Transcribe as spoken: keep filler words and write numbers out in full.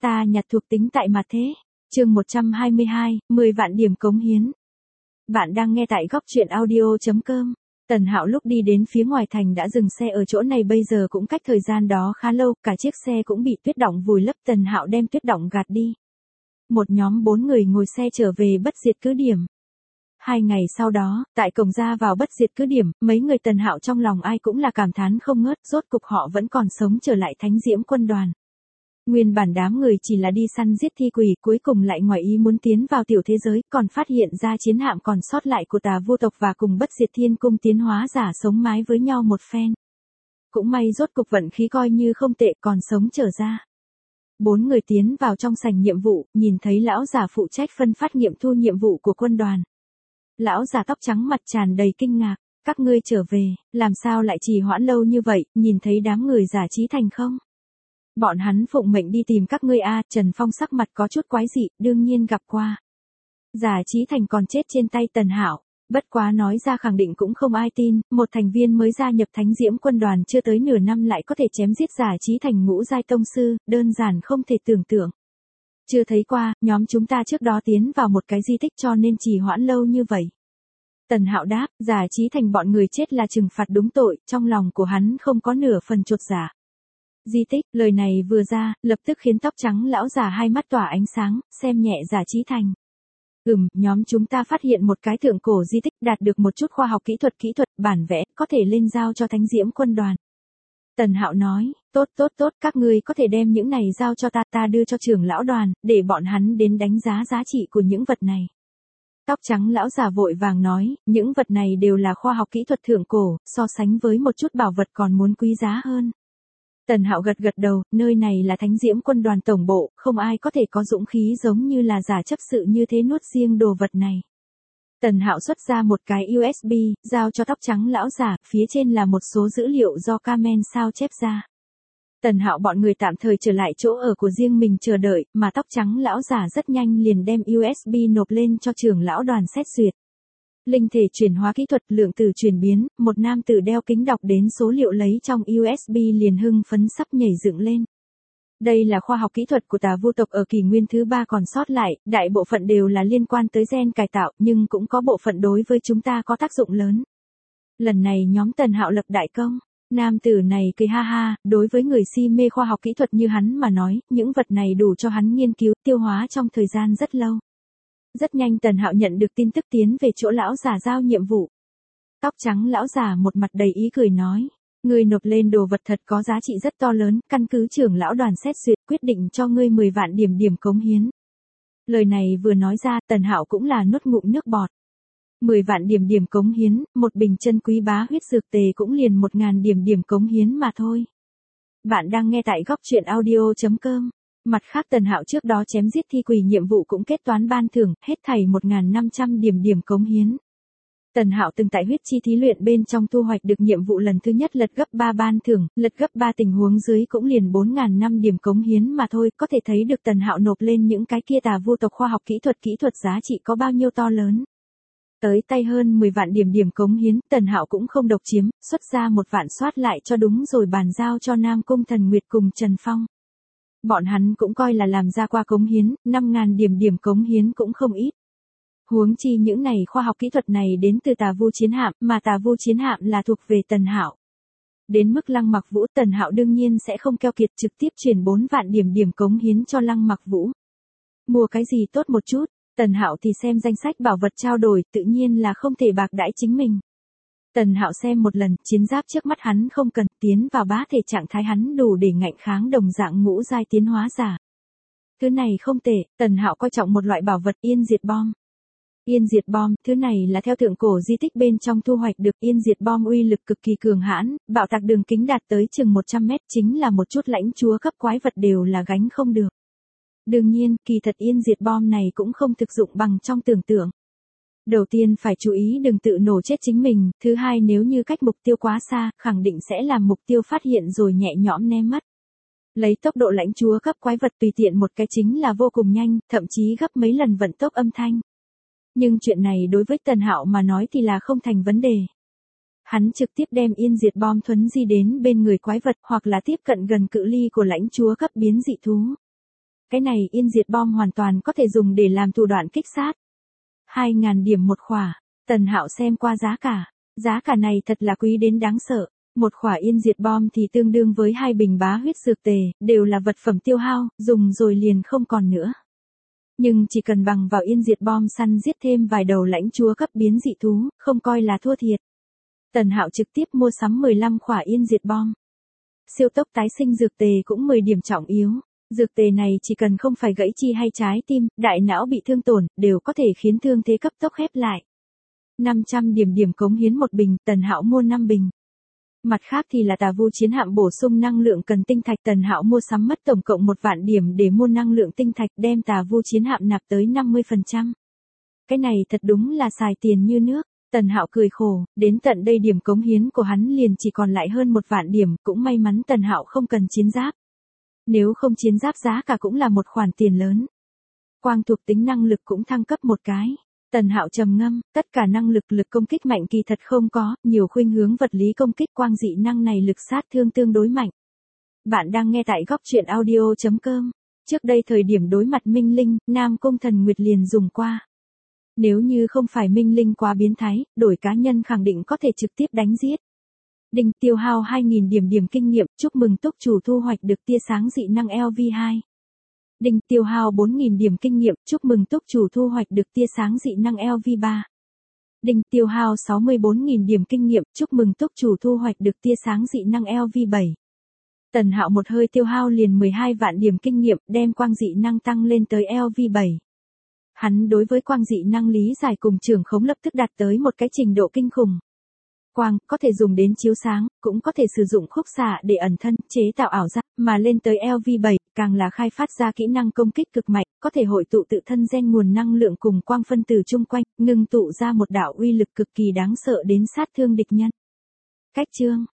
ta nhặt thuộc tính tại mặt thế. Chương một trăm hai mươi hai, mười vạn điểm cống hiến. Bạn đang nghe tại góc truyện audio chấm com. Tần Hạo lúc đi đến phía ngoài thành đã dừng xe ở chỗ này, bây giờ cũng cách thời gian đó khá lâu, cả chiếc xe cũng bị tuyết đọng vùi lấp. Tần Hạo đem tuyết đọng gạt đi. Một nhóm bốn người ngồi xe trở về Bất Diệt cứ điểm. Hai ngày sau đó, tại cổng ra vào Bất Diệt cứ điểm, mấy người Tần Hạo trong lòng ai cũng là cảm thán không ngớt, rốt cục họ vẫn còn sống trở lại Thánh Diễm quân đoàn. Nguyên bản đám người chỉ là đi săn giết thi quỷ, cuối cùng lại ngoài ý muốn tiến vào tiểu thế giới, còn phát hiện ra chiến hạm còn sót lại của Tà Vu tộc và cùng Bất Diệt Thiên cung tiến hóa giả sống mái với nhau một phen. Cũng may rốt cục vận khí coi như không tệ, còn sống trở ra. Bốn người tiến vào trong sảnh nhiệm vụ, nhìn thấy lão giả phụ trách phân phát nghiệm thu nhiệm vụ của quân đoàn. Lão già tóc trắng mặt tràn đầy kinh ngạc, các ngươi trở về, làm sao lại trì hoãn lâu như vậy, nhìn thấy đám người giả trí thành không? Bọn hắn phụng mệnh đi tìm các ngươi a. À, Trần Phong sắc mặt có chút quái dị, đương nhiên gặp qua. Giả trí thành còn chết trên tay Tần Hạo, bất quá nói ra khẳng định cũng không ai tin, một thành viên mới gia nhập Thánh Diễm quân đoàn chưa tới nửa năm lại có thể chém giết giả trí thành ngũ giai tông sư, đơn giản không thể tưởng tượng. Chưa thấy qua, nhóm chúng ta trước đó tiến vào một cái di tích cho nên trì hoãn lâu như vậy. Tần Hạo đáp, giả trí thành bọn người chết là trừng phạt đúng tội, trong lòng của hắn không có nửa phần chột dạ. Di tích, lời này vừa ra, lập tức khiến tóc trắng lão già hai mắt tỏa ánh sáng, xem nhẹ giả trí thành. Ừm, nhóm chúng ta phát hiện một cái thượng cổ di tích đạt được một chút khoa học kỹ thuật kỹ thuật, bản vẽ, có thể lên giao cho Thánh Diễm quân đoàn. Tần Hạo nói, tốt tốt tốt, các ngươi có thể đem những này giao cho ta, ta đưa cho trưởng lão đoàn, để bọn hắn đến đánh giá giá trị của những vật này. Tóc trắng lão già vội vàng nói, những vật này đều là khoa học kỹ thuật thượng cổ, so sánh với một chút bảo vật còn muốn quý giá hơn. Tần Hạo gật gật đầu, nơi này là Thánh Diễm quân đoàn tổng bộ, không ai có thể có dũng khí giống như là giả chấp sự như thế nuốt riêng đồ vật này. Tần Hạo xuất ra một cái u ét bê, giao cho tóc trắng lão giả, phía trên là một số dữ liệu do Carmen sao chép ra. Tần Hạo bọn người tạm thời trở lại chỗ ở của riêng mình chờ đợi, mà tóc trắng lão giả rất nhanh liền đem u ét bê nộp lên cho trưởng lão đoàn xét duyệt. Linh thể chuyển hóa kỹ thuật, lượng tử chuyển biến, một nam tử đeo kính đọc đến số liệu lấy trong u ét bê liền hưng phấn sắp nhảy dựng lên. Đây là khoa học kỹ thuật của Tà Vu tộc ở kỷ nguyên thứ ba còn sót lại, đại bộ phận đều là liên quan tới gen cải tạo, nhưng cũng có bộ phận đối với chúng ta có tác dụng lớn. Lần này nhóm Tần Hạo lập đại công. Nam tử này cười ha ha, đối với người si mê khoa học kỹ thuật như hắn mà nói, những vật này đủ cho hắn nghiên cứu, tiêu hóa trong thời gian rất lâu. Rất nhanh Tần Hạo nhận được tin tức tiến về chỗ lão già giao nhiệm vụ. Tóc trắng lão già một mặt đầy ý cười nói, ngươi nộp lên đồ vật thật có giá trị rất to lớn, căn cứ trưởng lão đoàn xét duyệt quyết định cho ngươi mười vạn điểm điểm cống hiến. Lời này vừa nói ra, Tần Hạo cũng là nuốt ngụm nước bọt. mười vạn điểm điểm cống hiến, một bình chân quý bá huyết dược tề cũng liền một nghìn điểm điểm cống hiến mà thôi. Bạn đang nghe tại góc truyện audio chấm com. Mặt khác Tần Hạo trước đó chém giết thi quỷ nhiệm vụ cũng kết toán ban thưởng, hết thảy một nghìn năm trăm điểm điểm cống hiến. Tần Hạo từng tại huyết chi thí luyện bên trong thu hoạch được nhiệm vụ lần thứ nhất lật gấp ba ban thưởng, lật gấp ba tình huống dưới cũng liền bốn nghìn năm điểm cống hiến mà thôi, có thể thấy được Tần Hạo nộp lên những cái kia Tà Vu tộc khoa học kỹ thuật kỹ thuật giá trị có bao nhiêu to lớn. Tới tay hơn mười vạn điểm điểm cống hiến, Tần Hạo cũng không độc chiếm, xuất ra một vạn soát lại cho đúng rồi bàn giao cho Nam Cung Thần Nguyệt cùng Trần Phong. Bọn hắn cũng coi là làm ra qua cống hiến, năm nghìn điểm điểm cống hiến cũng không ít. Huống chi những này khoa học kỹ thuật này đến từ Tà Vu chiến hạm, mà Tà Vu chiến hạm là thuộc về Tần Hạo. Đến mức Lăng Mặc Vũ, Tần Hạo đương nhiên sẽ không keo kiệt, trực tiếp chuyển bốn vạn điểm điểm cống hiến cho Lăng Mặc Vũ. Mua cái gì tốt một chút, Tần Hạo thì xem danh sách bảo vật trao đổi, tự nhiên là không thể bạc đãi chính mình. Tần Hạo xem một lần, chiến giáp trước mắt hắn không cần, tiến vào bá thể trạng thái hắn đủ để ngạnh kháng đồng dạng ngũ giai tiến hóa giả. Thứ này không tệ, Tần Hạo coi trọng một loại bảo vật yên diệt bom. Yên diệt bom, thứ này là theo thượng cổ di tích bên trong thu hoạch được. Yên diệt bom uy lực cực kỳ cường hãn, bạo tạc đường kính đạt tới chừng một trăm mét, chính là một chút lãnh chúa cấp quái vật đều là gánh không được. Đương nhiên, kỳ thật yên diệt bom này cũng không thực dụng bằng trong tưởng tượng. Đầu tiên phải chú ý đừng tự nổ chết chính mình, thứ hai nếu như cách mục tiêu quá xa, khẳng định sẽ làm mục tiêu phát hiện rồi nhẹ nhõm né mất. Lấy tốc độ lãnh chúa cấp quái vật tùy tiện một cái chính là vô cùng nhanh, thậm chí gấp mấy lần vận tốc âm thanh. Nhưng chuyện này đối với Tần Hạo mà nói thì là không thành vấn đề. Hắn trực tiếp đem yên diệt bom thuấn di đến bên người quái vật hoặc là tiếp cận gần cự ly của lãnh chúa cấp biến dị thú. Cái này yên diệt bom hoàn toàn có thể dùng để làm thủ đoạn kích sát. hai nghìn điểm một khỏa. Tần Hạo xem qua giá cả. Giá cả này thật là quý đến đáng sợ. Một khỏa yên diệt bom thì tương đương với hai bình bá huyết dược tề, đều là vật phẩm tiêu hao, dùng rồi liền không còn nữa. Nhưng chỉ cần bằng vào yên diệt bom săn giết thêm vài đầu lãnh chúa cấp biến dị thú, không coi là thua thiệt. Tần Hạo trực tiếp mua sắm mười lăm khỏa yên diệt bom. Siêu tốc tái sinh dược tề cũng mười điểm trọng yếu. Dược tề này chỉ cần không phải gãy chi hay trái tim, đại não bị thương tổn, đều có thể khiến thương thế cấp tốc khép lại. năm trăm điểm điểm cống hiến một bình, Tần Hạo mua năm bình. Mặt khác thì là Tà Vu chiến hạm bổ sung năng lượng cần tinh thạch, Tần Hạo mua sắm mất tổng cộng một vạn điểm để mua năng lượng tinh thạch, đem Tà Vu chiến hạm nạp tới năm mươi phần trăm. Cái này thật đúng là xài tiền như nước. Tần Hạo cười khổ, đến tận đây điểm cống hiến của hắn liền chỉ còn lại hơn một vạn điểm, cũng may mắn Tần Hạo không cần chiến giáp. Nếu không chiến giáp giá cả cũng là một khoản tiền lớn. Quang thuộc tính năng lực cũng thăng cấp một cái. Tần Hạo trầm ngâm, tất cả năng lực lực công kích mạnh kỳ thật không có, nhiều khuynh hướng vật lý công kích, quang dị năng này lực sát thương tương đối mạnh. Bạn đang nghe tại góc truyện audio chấm com. Trước đây thời điểm đối mặt Minh Linh, Nam Cung Thần Nguyệt liền dùng qua. Nếu như không phải Minh Linh quá biến thái, đổi cá nhân khẳng định có thể trực tiếp đánh giết. Đinh tiêu hao hai nghìn điểm điểm kinh nghiệm, chúc mừng túc chủ thu hoạch được tia sáng dị năng L V hai. Đinh tiêu hao bốn nghìn điểm kinh nghiệm, chúc mừng túc chủ thu hoạch được tia sáng dị năng L V ba. Đinh tiêu hao sáu mươi bốn nghìn điểm kinh nghiệm, chúc mừng túc chủ thu hoạch được tia sáng dị năng L V bảy. Tần Hạo một hơi tiêu hao liền mười hai vạn điểm kinh nghiệm, đem quang dị năng tăng lên tới L V bảy. Hắn đối với quang dị năng lý giải cùng trưởng khống lập tức đạt tới một cái trình độ kinh khủng. Quang có thể dùng đến chiếu sáng, cũng có thể sử dụng khúc xạ để ẩn thân, chế tạo ảo giác, mà lên tới L V bảy, càng là khai phát ra kỹ năng công kích cực mạnh, có thể hội tụ tự thân gen nguồn năng lượng cùng quang phân tử chung quanh, ngưng tụ ra một đạo uy lực cực kỳ đáng sợ đến sát thương địch nhân. Cách chương,